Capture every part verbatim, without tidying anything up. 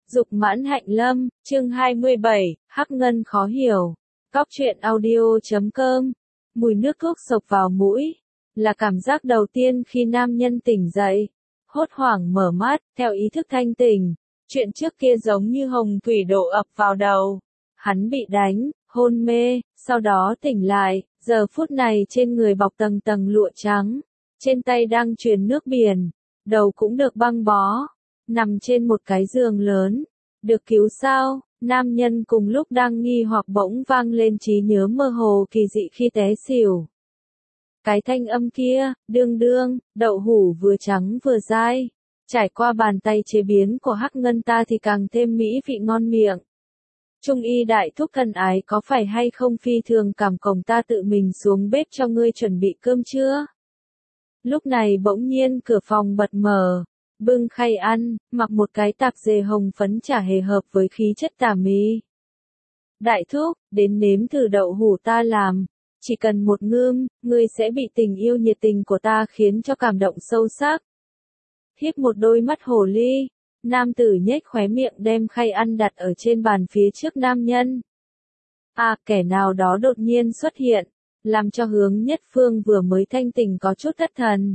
Dục mãn hạnh lâm, chương hai mươi bảy, Hắc Ngân khó hiểu. Cóc truyện audio chấm com. Mùi nước thuốc sộc vào mũi, là cảm giác đầu tiên khi nam nhân tỉnh dậy. Hốt hoảng mở mắt, theo ý thức thanh tỉnh. Chuyện trước kia giống như hồng thủy đổ ập vào đầu. Hắn bị đánh, hôn mê, sau đó tỉnh lại, giờ phút này trên người bọc tầng tầng lụa trắng. Trên tay đang truyền nước biển, đầu cũng được băng bó. Nằm trên một cái giường lớn. Được cứu sao? Nam nhân cùng lúc đang nghi hoặc bỗng vang lên trí nhớ mơ hồ kỳ dị khi té xỉu. Cái thanh âm kia, đương đương, đậu hũ vừa trắng vừa dai. Trải qua bàn tay chế biến của Hắc Ngân ta thì càng thêm mỹ vị ngon miệng. Trung y đại thúc thân ái, có phải hay không phi thường cảm cổng ta tự mình xuống bếp cho ngươi chuẩn bị cơm chưa? Lúc này bỗng nhiên cửa phòng bật mở. Bưng khay ăn, mặc một cái tạp dề hồng phấn chả hề hợp với khí chất tà mị. Đại thúc, đến nếm thử đậu hũ ta làm. Chỉ cần một ngưỡng, ngươi sẽ bị tình yêu nhiệt tình của ta khiến cho cảm động sâu sắc. Hiếp một đôi mắt hồ ly, nam tử nhếch khóe miệng đem khay ăn đặt ở trên bàn phía trước nam nhân. À, kẻ nào đó đột nhiên xuất hiện, làm cho Hướng Nhất Phương vừa mới thanh tỉnh có chút thất thần.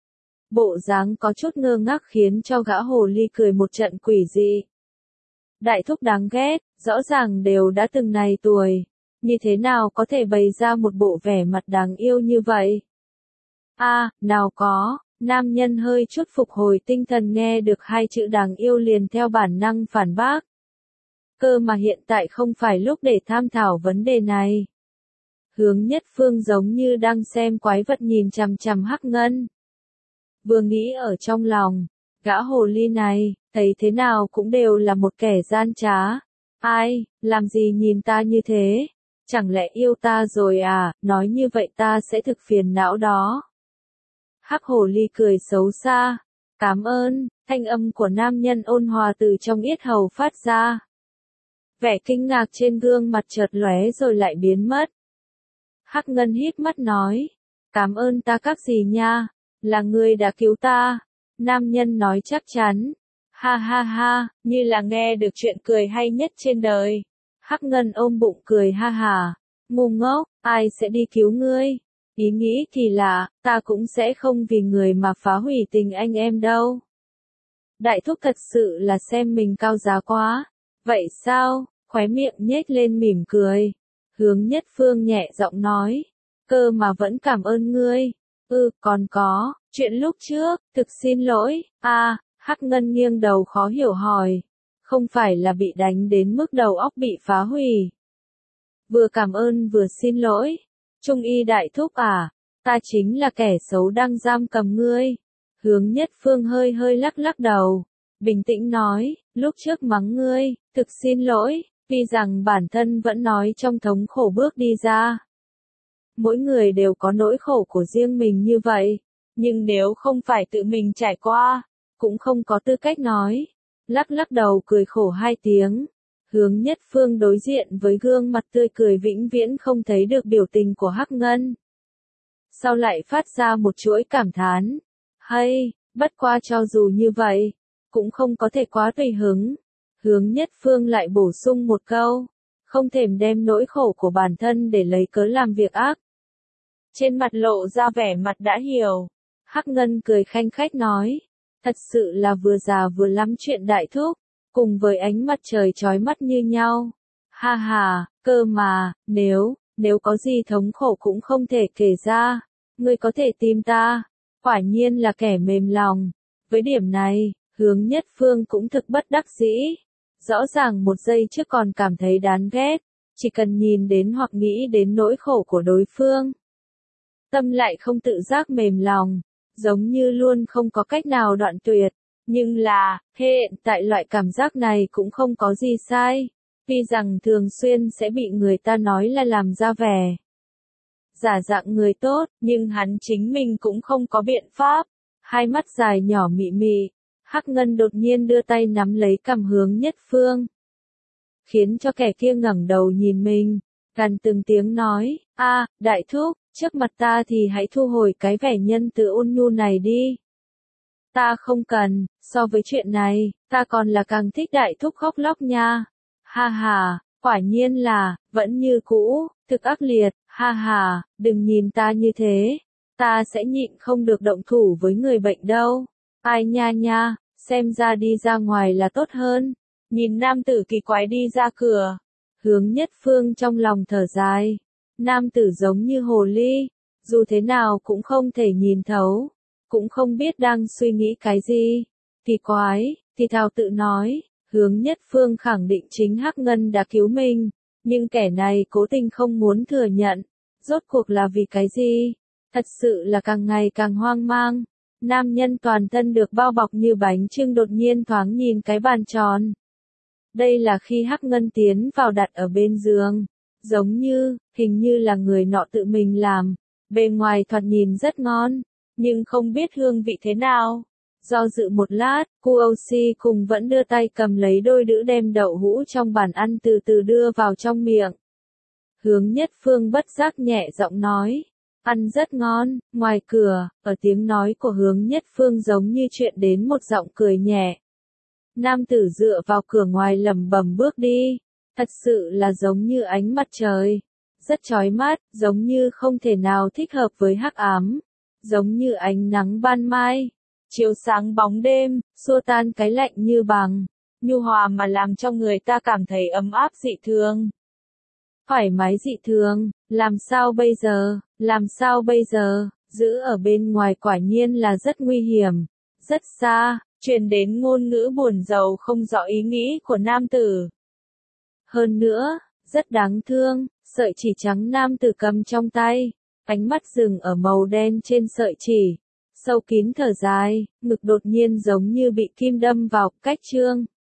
Bộ dáng có chút ngơ ngác khiến cho gã hồ ly cười một trận quỷ dị. Đại thúc đáng ghét, rõ ràng đều đã từng này tuổi, như thế nào có thể bày ra một bộ vẻ mặt đáng yêu như vậy? À, nào có, nam nhân hơi chút phục hồi tinh thần nghe được hai chữ đáng yêu liền theo bản năng phản bác. Cơ mà hiện tại không phải lúc để tham thảo vấn đề này. Hướng Nhất Phương giống như đang xem quái vật nhìn chằm chằm Hắc Ngân. Vừa nghĩ ở trong lòng, gã hồ ly này, thấy thế nào cũng đều là một kẻ gian trá. Ai, làm gì nhìn ta như thế? Chẳng lẽ yêu ta rồi à, nói như vậy ta sẽ thực phiền não đó. Hắc hồ ly cười xấu xa. Cảm ơn, thanh âm của nam nhân ôn hòa từ trong yết hầu phát ra. Vẻ kinh ngạc trên gương mặt chợt lóe rồi lại biến mất. Hắc Ngân híp mắt nói, cảm ơn ta các gì nha. Là ngươi đã cứu ta. Nam nhân nói chắc chắn. Ha ha ha, như là nghe được chuyện cười hay nhất trên đời. Hắc Ngân ôm bụng cười ha hà. Ngu ngốc, ai sẽ đi cứu ngươi? Ý nghĩ thì là, ta cũng sẽ không vì người mà phá hủy tình anh em đâu. Đại thúc thật sự là xem mình cao giá quá. Vậy sao? Khóe miệng nhếch lên mỉm cười. Hướng Nhất Phương nhẹ giọng nói. Cơ mà vẫn cảm ơn ngươi. Ừ, còn có, chuyện lúc trước, thực xin lỗi, à, Hắc Ngân nghiêng đầu khó hiểu hỏi. Không phải là bị đánh đến mức đầu óc bị phá hủy. Vừa cảm ơn vừa xin lỗi. Trung y đại thúc à, ta chính là kẻ xấu đang giam cầm ngươi. Hướng Nhất Phương hơi hơi lắc lắc đầu. Bình tĩnh nói, lúc trước mắng ngươi, thực xin lỗi, vì rằng bản thân vẫn nói trong thống khổ bước đi ra. Mỗi người đều có nỗi khổ của riêng mình như vậy, nhưng nếu không phải tự mình trải qua, cũng không có tư cách nói. Lắc lắc đầu cười khổ hai tiếng. Hướng Nhất Phương đối diện với gương mặt tươi cười vĩnh viễn không thấy được biểu tình của Hắc Ngân. Sau lại phát ra một chuỗi cảm thán. Hay, bất qua cho dù như vậy, cũng không có thể quá tùy hứng. Hướng Nhất Phương lại bổ sung một câu. Không thèm đem nỗi khổ của bản thân để lấy cớ làm việc ác. Trên mặt lộ ra vẻ mặt đã hiểu. Hắc Ngân cười khanh khách nói. Thật sự là vừa già vừa lắm chuyện đại thúc. Cùng với ánh mặt trời chói mắt như nhau. Ha ha, cơ mà, nếu, nếu có gì thống khổ cũng không thể kể ra. Ngươi có thể tìm ta. Quả nhiên là kẻ mềm lòng. Với điểm này, Hướng Nhất Phương cũng thực bất đắc dĩ. Rõ ràng một giây trước còn cảm thấy đáng ghét. Chỉ cần nhìn đến hoặc nghĩ đến nỗi khổ của đối phương. Tâm lại không tự giác mềm lòng, giống như luôn không có cách nào đoạn tuyệt. Nhưng là, hiện tại loại cảm giác này cũng không có gì sai, vì rằng thường xuyên sẽ bị người ta nói là làm ra vẻ. Giả dạng người tốt, nhưng hắn chính mình cũng không có biện pháp. Hai mắt dài nhỏ mị mị, Hắc Ngân đột nhiên đưa tay nắm lấy cằm Hướng Nhất Phương. Khiến cho kẻ kia ngẩng đầu nhìn mình, gần từng tiếng nói, a, đại thúc. Trước mặt ta thì hãy thu hồi cái vẻ nhân từ ôn nhu này đi. Ta không cần, so với chuyện này, ta còn là càng thích đại thúc khóc lóc nha. Ha ha, quả nhiên là, vẫn như cũ, thực ác liệt, ha ha, đừng nhìn ta như thế. Ta sẽ nhịn không được động thủ với người bệnh đâu. Ai nha nha, xem ra đi ra ngoài là tốt hơn. Nhìn nam tử kỳ quái đi ra cửa. Hướng Nhất Phương trong lòng thở dài. Nam tử giống như hồ ly. Dù thế nào cũng không thể nhìn thấu. Cũng không biết đang suy nghĩ cái gì. Kỳ quái, thì thào tự nói. Hướng Nhất Phương khẳng định chính Hắc Ngân đã cứu mình. Nhưng kẻ này cố tình không muốn thừa nhận. Rốt cuộc là vì cái gì? Thật sự là càng ngày càng hoang mang. Nam nhân toàn thân được bao bọc như bánh chưng đột nhiên thoáng nhìn cái bàn tròn. Đây là khi Hắc Ngân tiến vào đặt ở bên giường. Giống như, hình như là người nọ tự mình làm. Bề ngoài thoạt nhìn rất ngon, nhưng không biết hương vị thế nào. Do dự một lát, cô Âu Si cùng vẫn đưa tay cầm lấy đôi đũa đem đậu hũ trong bàn ăn từ từ đưa vào trong miệng. Hướng Nhất Phương bất giác nhẹ giọng nói. Ăn rất ngon, ngoài cửa, ở tiếng nói của Hướng Nhất Phương giống như chuyện đến một giọng cười nhẹ. Nam tử dựa vào cửa ngoài lẩm bẩm bước đi, thật sự là giống như ánh mặt trời, rất chói mắt, giống như không thể nào thích hợp với hắc ám, giống như ánh nắng ban mai, chiếu sáng bóng đêm, xua tan cái lạnh như bằng, nhu hòa mà làm cho người ta cảm thấy ấm áp dị thường. Thoải mái dị thường, làm sao bây giờ, làm sao bây giờ, giữ ở bên ngoài quả nhiên là rất nguy hiểm, rất xa, truyền đến ngôn ngữ buồn rầu không rõ ý nghĩ của nam tử. Hơn nữa, rất đáng thương, sợi chỉ trắng nam tử cầm trong tay, ánh mắt dừng ở màu đen trên sợi chỉ, sâu kín thở dài, ngực đột nhiên giống như bị kim đâm vào, cách trương.